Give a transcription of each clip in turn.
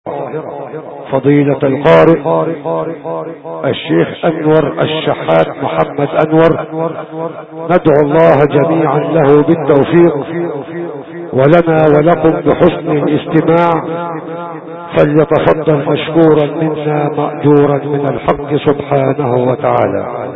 فضيلة القارئ الشيخ أنور الشحات محمد أنور، ندعو الله جميعا له بالتوفيق ولنا ولكم بحسن الاستماع، فليتفضل مشكورا منا مأجورا من الحق سبحانه وتعالى.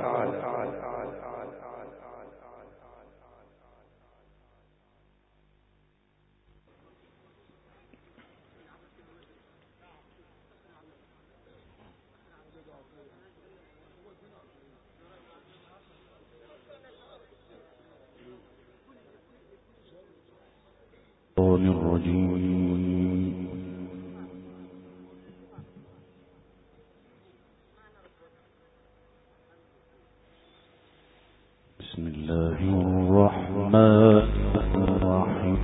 بسم الله الرحمن الرحيم.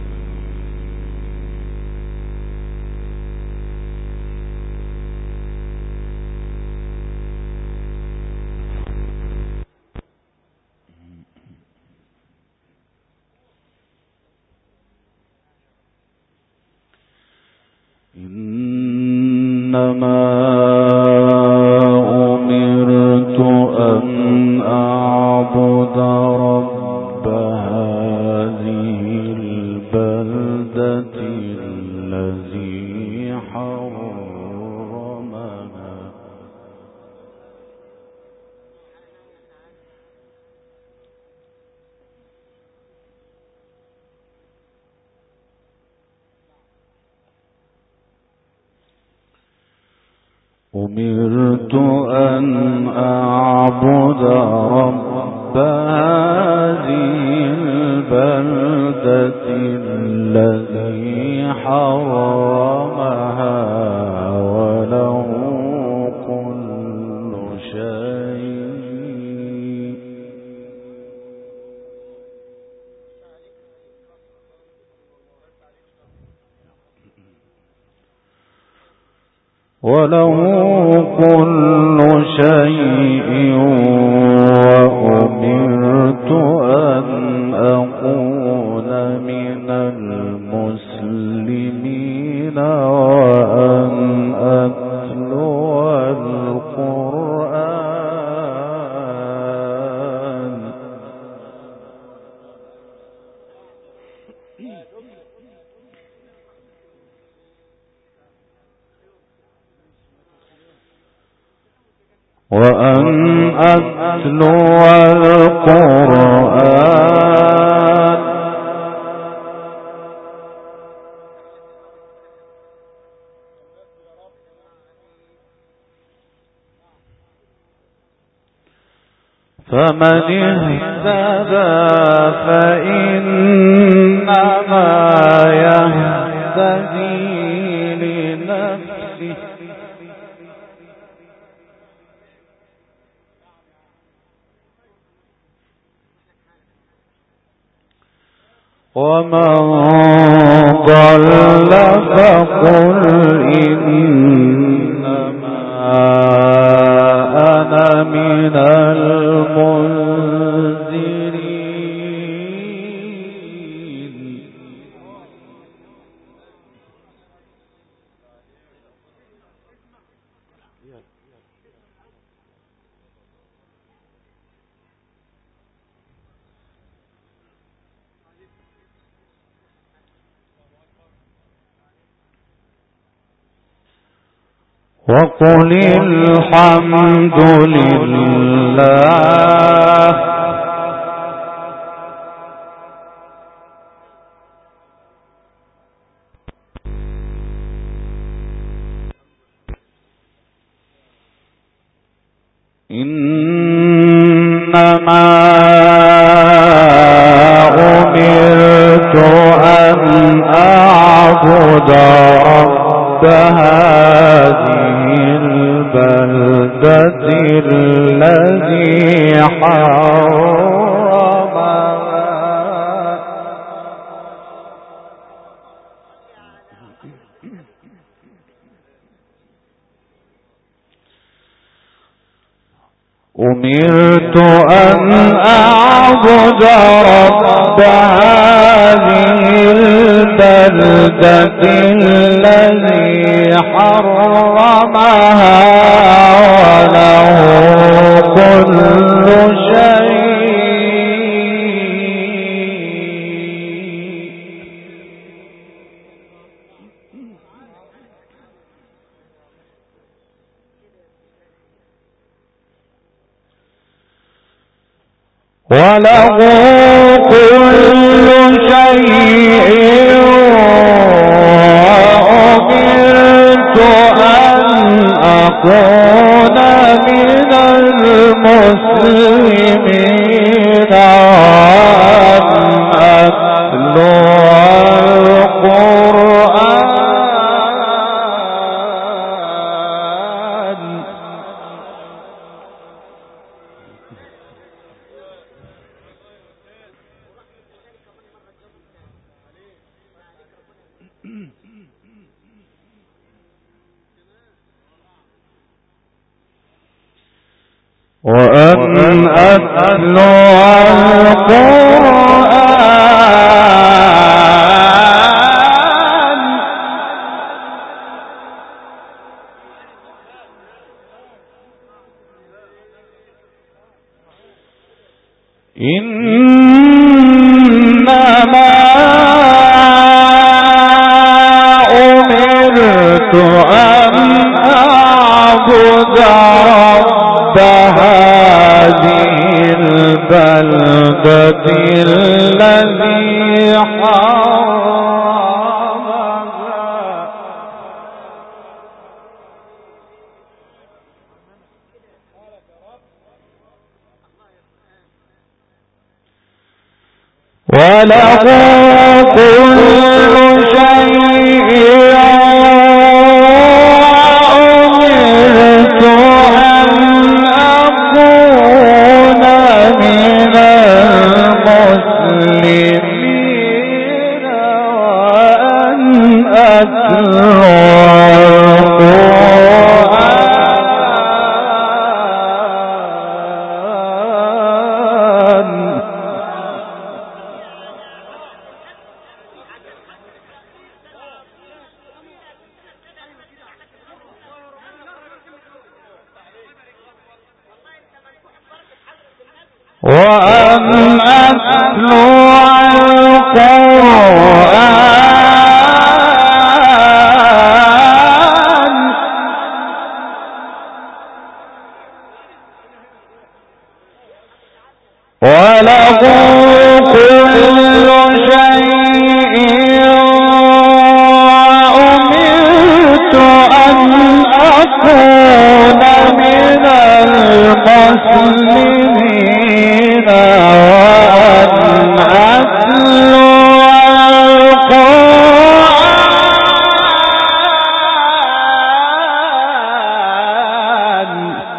إنما أمرت أن أعبد رب هذه البلدة الذي حرمها أمرت أن أعبد رب هذه البلدة الذي حرمها وله كل شيء وأمرت أن أكون من المسلمين وأن أتلو القرآن فمن اهتدى فإنما يهتدي لنفسه ومن ضل فقل إنما أنا من المنذرين. وقل الحمد لله إنما أمرت أن أعبد رب هذه البلدة الذي حرمها أمرت أن أعبد رب هذه البلدة الذي حرمها وله كل شيء. وله كل شيء وأمرت أن أكون من المسلمين وأن أتلو القرآن وأن أتلو القرآن إنما أمرت أن أعبد رب هذه البلدة الذي حرمها وله كل شيء وأمرت أن أكون من المسلمين وأن أتلو وأن أتلو القرآن وله كل شيء وأمرت أن أكون من المسلمين وأن أتلو القرآن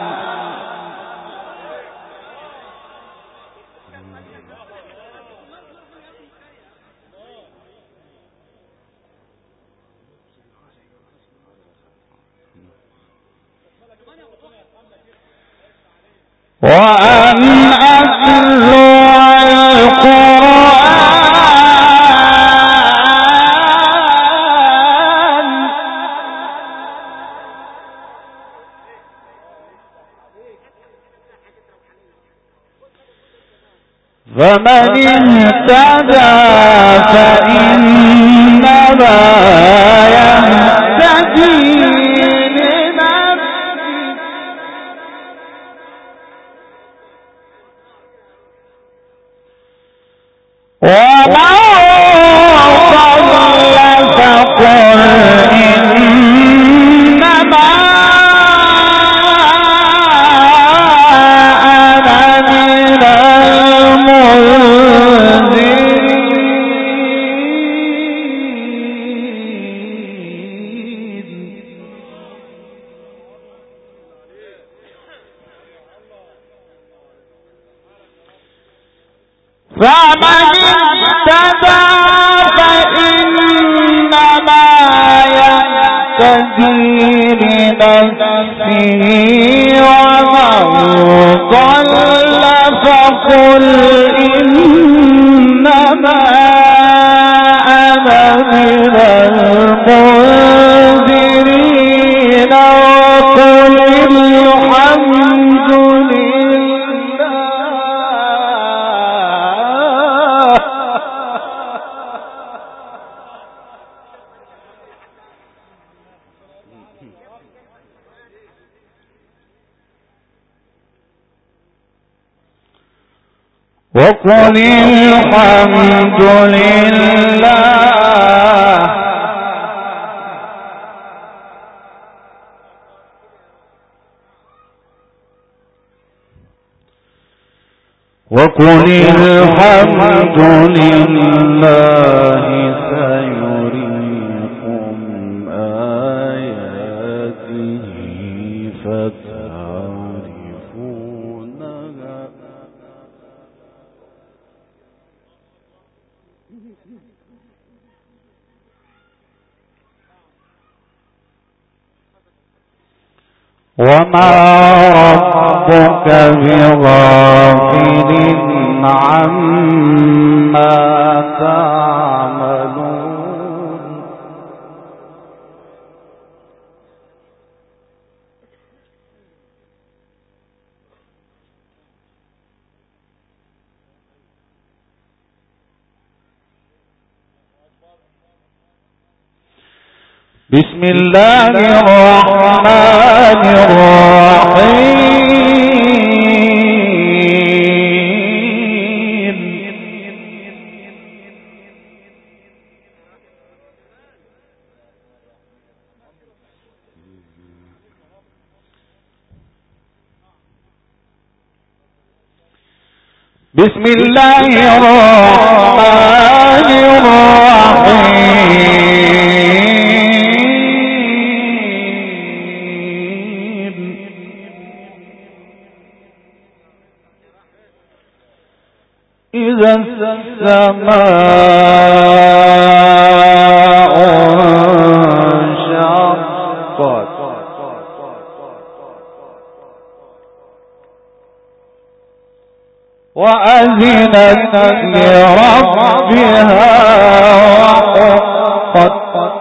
وأن أتلو القرآن فمن اهتدى فإنما يهتدي لنفسه ومن ضل فقل إنما أنا من المنذرين فمن اهتدى فإنما يهتدي لنفسه ومن ضل فقل إنما أنا من وقل الحمد لله وقل الحمد لله سيريكم آياته فتعرفونها وما ربك بغافل عما تعملون بسم الله الرحمن الرحيم بسم الله الرحمن الرحيم إذا السماء انشقت وأذنت لربها وحقت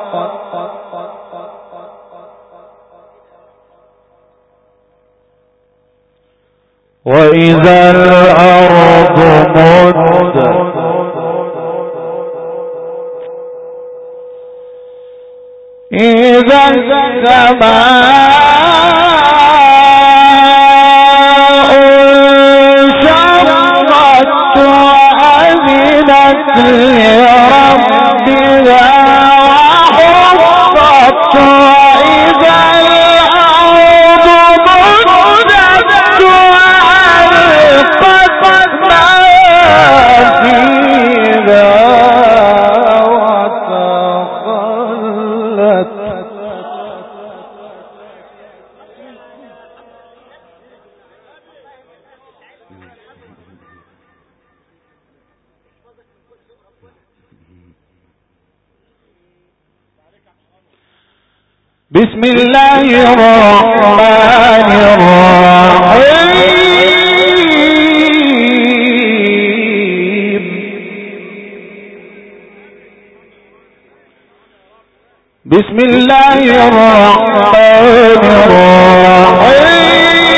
وإذا الأرض مدت إذا السماء انشقت وأذنت لربها وحقت وإذا الأرض مدت وألقت ما فيها وتخلت بسم الله الرحمن الرحيم بسم الله الرحمن الرحيم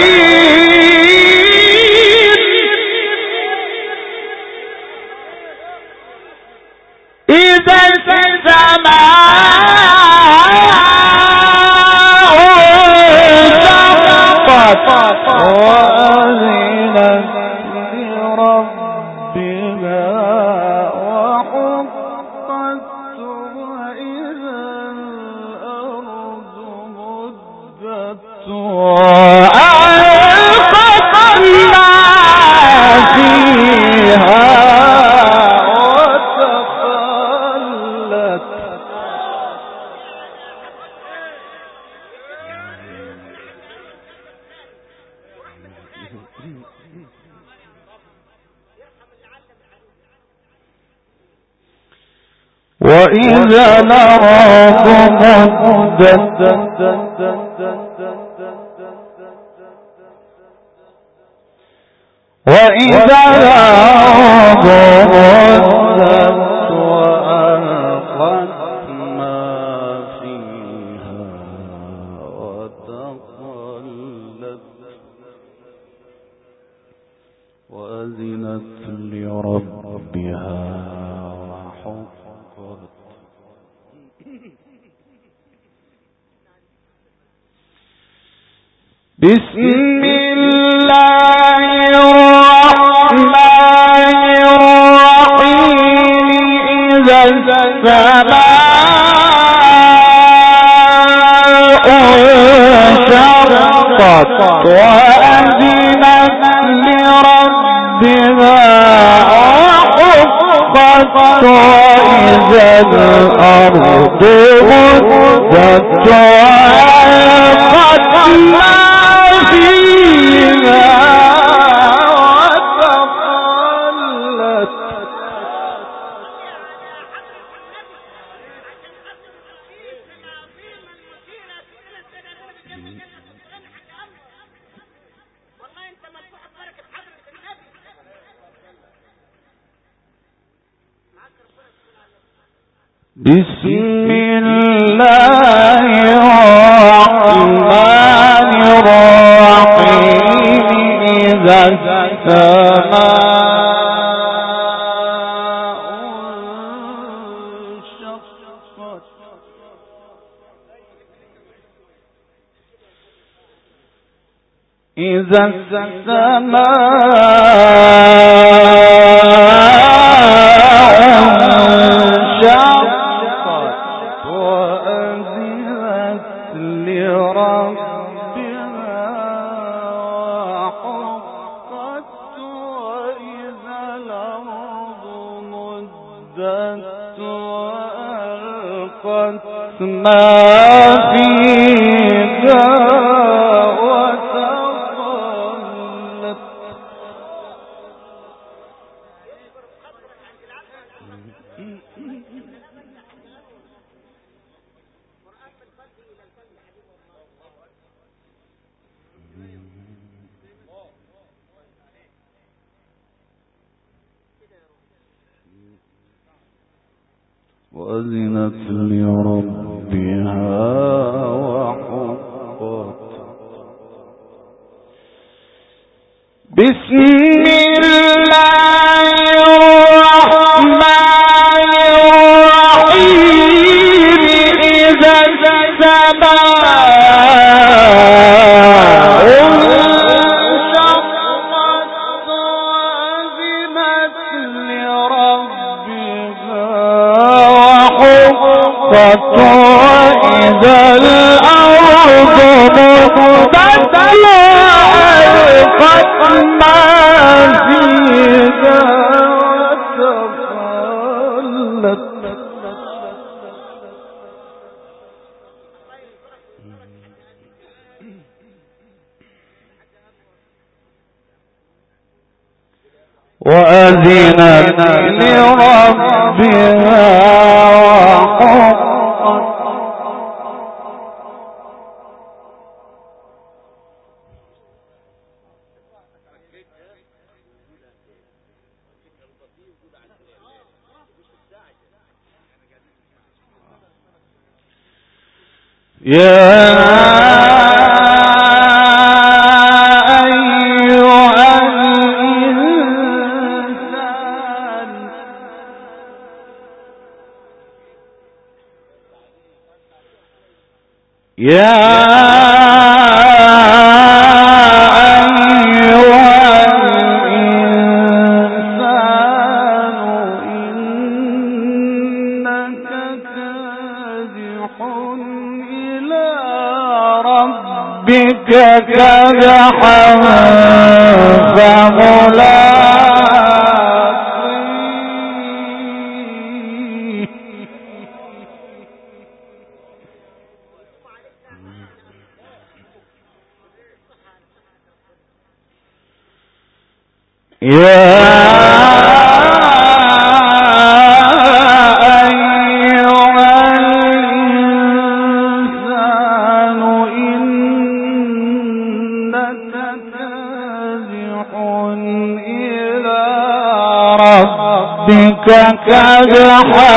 إذا وأذنت لربها وحقت وإذا الأرض مدت وألقت ما فيها وتخلت وإذا الأرض مدت وإذا الأرض مدت وألقت ما فيها وتخلت وأذنت لربها وحقت بسم الله الرحمن وحقت وأذنت لربها وحقت وإذا الأرض مدت وألقت ما فيها وتخلت بسم الله الرحمن الرحيم إذا السماء انشقت إذا ما فيها وتخلت وأذنت لربها وحقت بسم الله الرحمن الرحيم إذا السماء انشقت وأذنت لربها وحقت وإذا الأرض مدت وألقت ما فيها وتخلت وأذنت لربها وحقت كدحا فملاقيه كدحا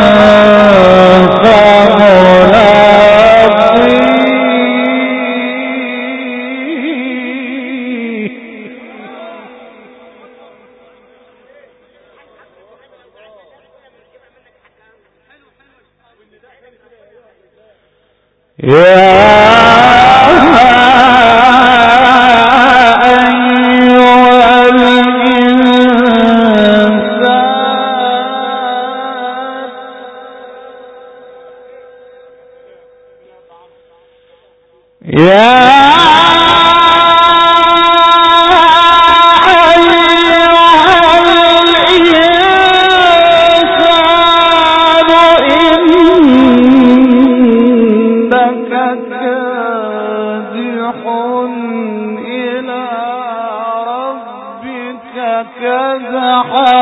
فملاقيه يا إلى ربك كدحا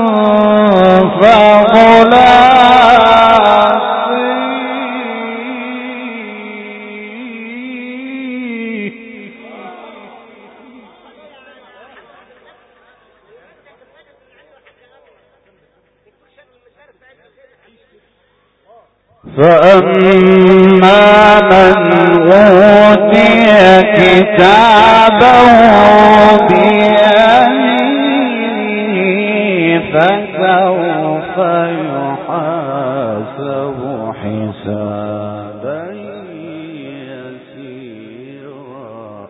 فأما من أوتي كتابه بيمينه فسوف يحاسب حسابا يسيرا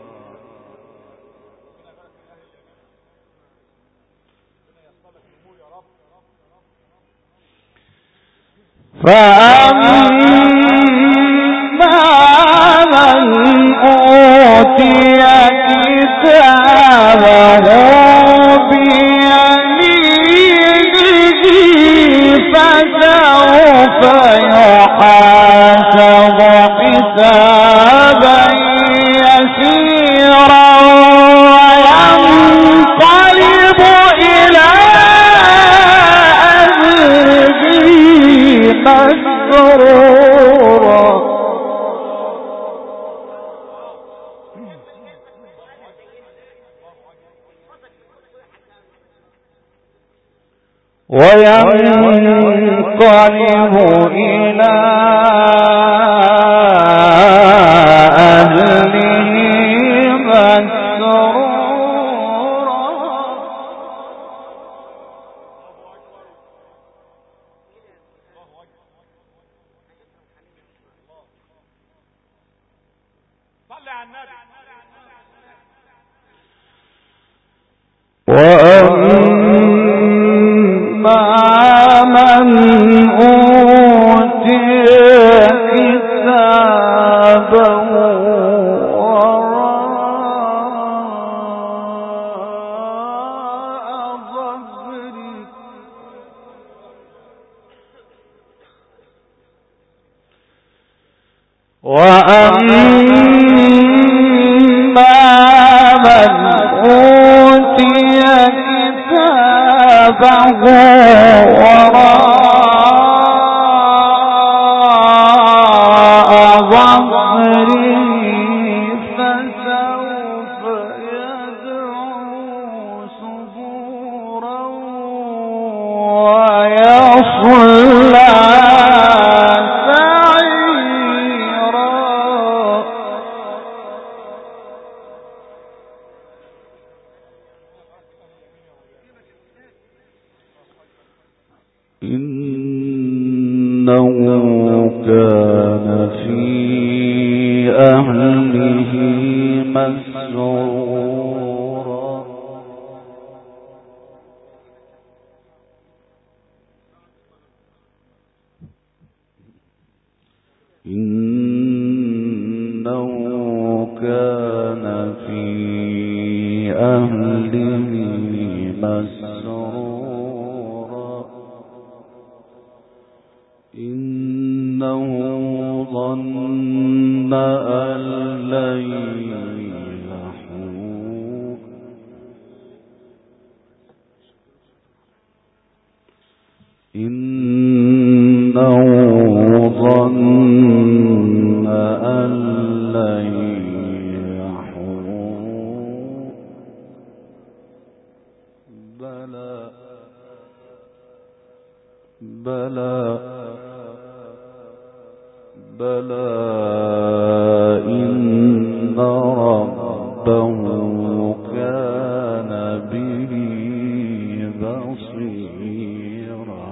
فأما من أوتي كتابه بيمينه فسوف يحاسب حسابا يسيرا وينقلب إلى أهله مسرورا وينقلب إلى أهله مسرورا صلي على النبي. وأما من أوتي كتابه وراء ظهره وأما من أوتي كتابه وراء ظهره فسوف يدعو ثبورا ويصلى إنه كان في أهله مسرورا إنه كان في أهله مسرورا إنه ظن أن لن يحور إنه ظن أن لن يحور بلى إن ربه كان به بصيرا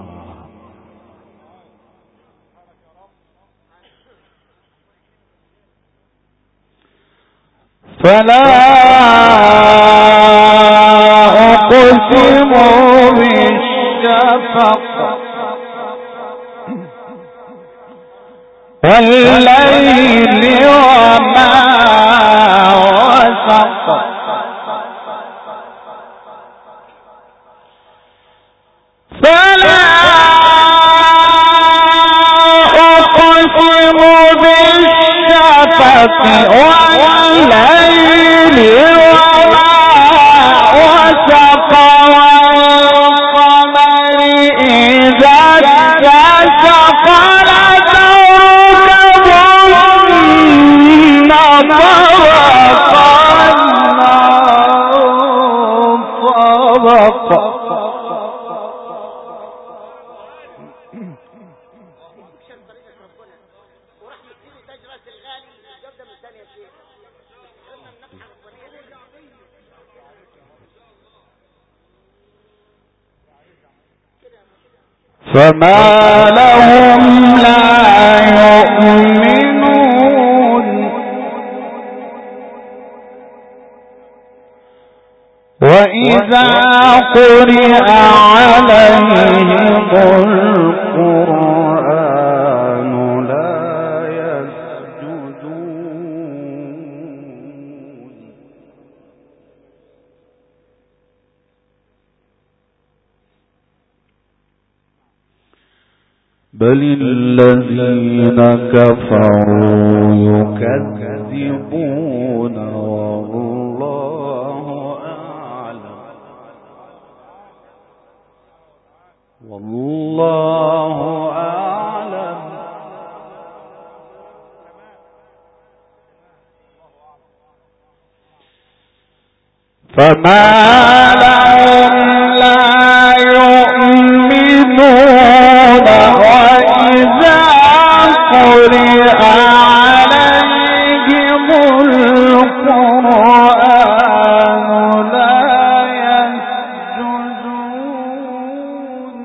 فلا أقسم بالشفق والليل وما وسق فلا أقسم بالشفق والليل والليل وما وسق والقمر إذا اتسق لتركبن طبقا فما لهم لا يؤمنون وإذا قرئ عليهم القرآن لا يسجدون بل الذين كفروا يكذبون والله أعلم فما لهم لا يؤمنون وإذا قرئ عليهم القرآن لا يسجدون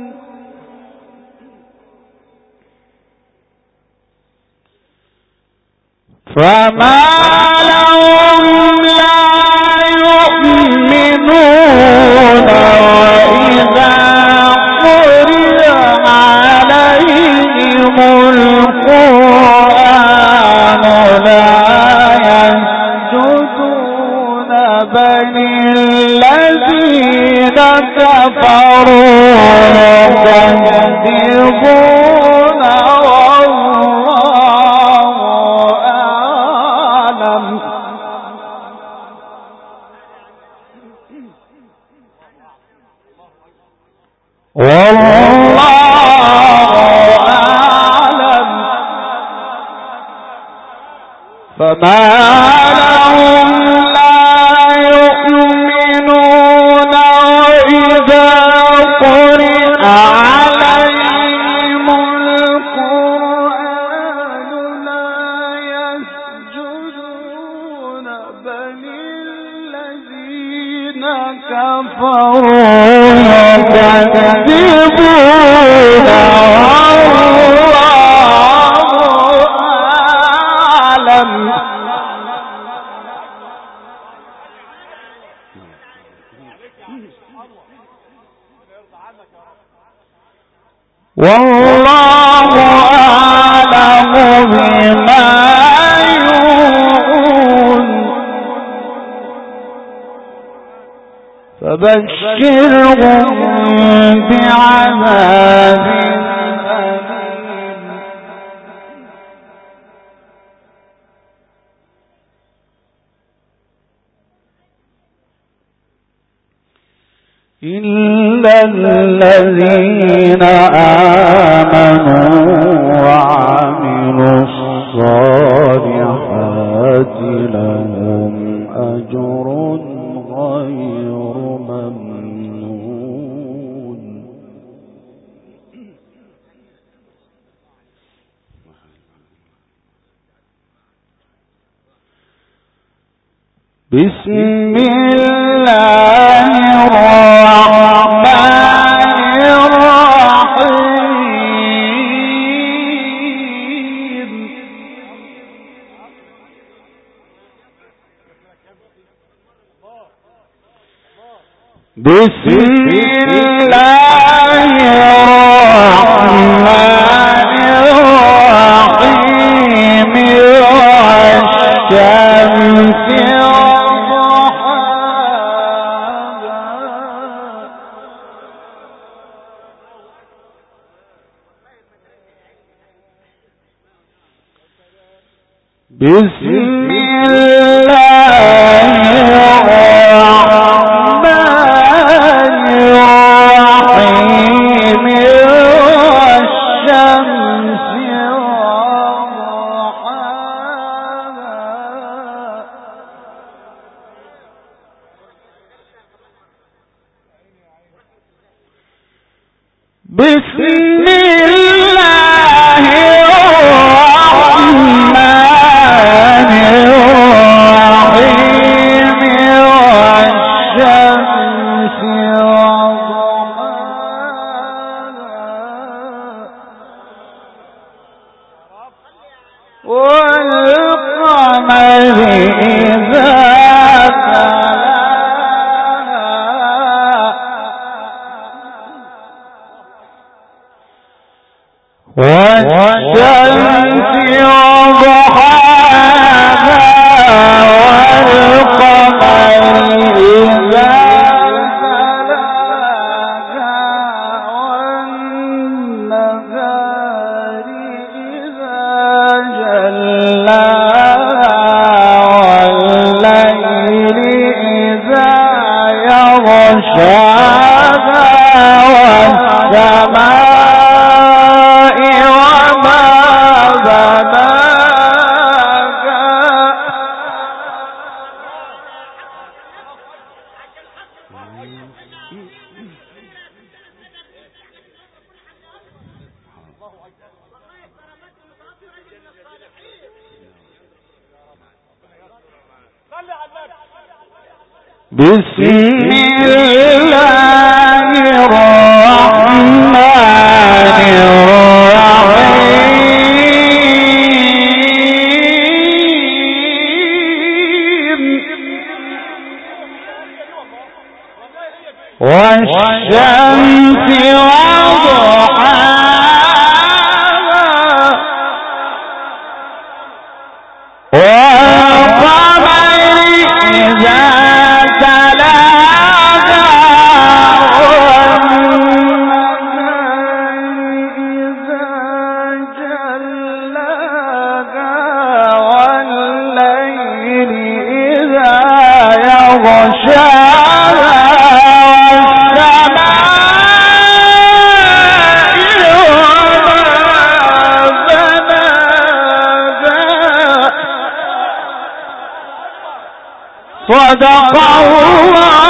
فما لهم لا يؤمنون وإذا قرئ عليهم القرآن لا يسجدون بل الذين كفروا يكذبون والله أعلم فما لهم لا يؤمنون وإذا قرئ عليهم القرآن لا يسجدون بل الذين كفروا يكذبون والله أعلم والله أعلم بما يوعون فبشرهم بعذاب أليم إلا الذين آمنوا وعملوا الصالحات لهم أجر غير ممنون بسم الله الرحمن الرحيم بسم الله الرحمن الرحيم والشمس بسم الله الرحمن الرحيم والشمس وضحاها بسم الله الرحمن الرحيم والشمس وضحاها والقمر إذا والشمس وضحاها والقمر إذا تلاها والنهار إذا جلاها والليل إذا يغشاها والسماء بسم الله الرحمن الرحيم والشمس وضحاها والقمر إذا تلاها والنهار إذا جلاها والليل إذا يغشاها صدق الله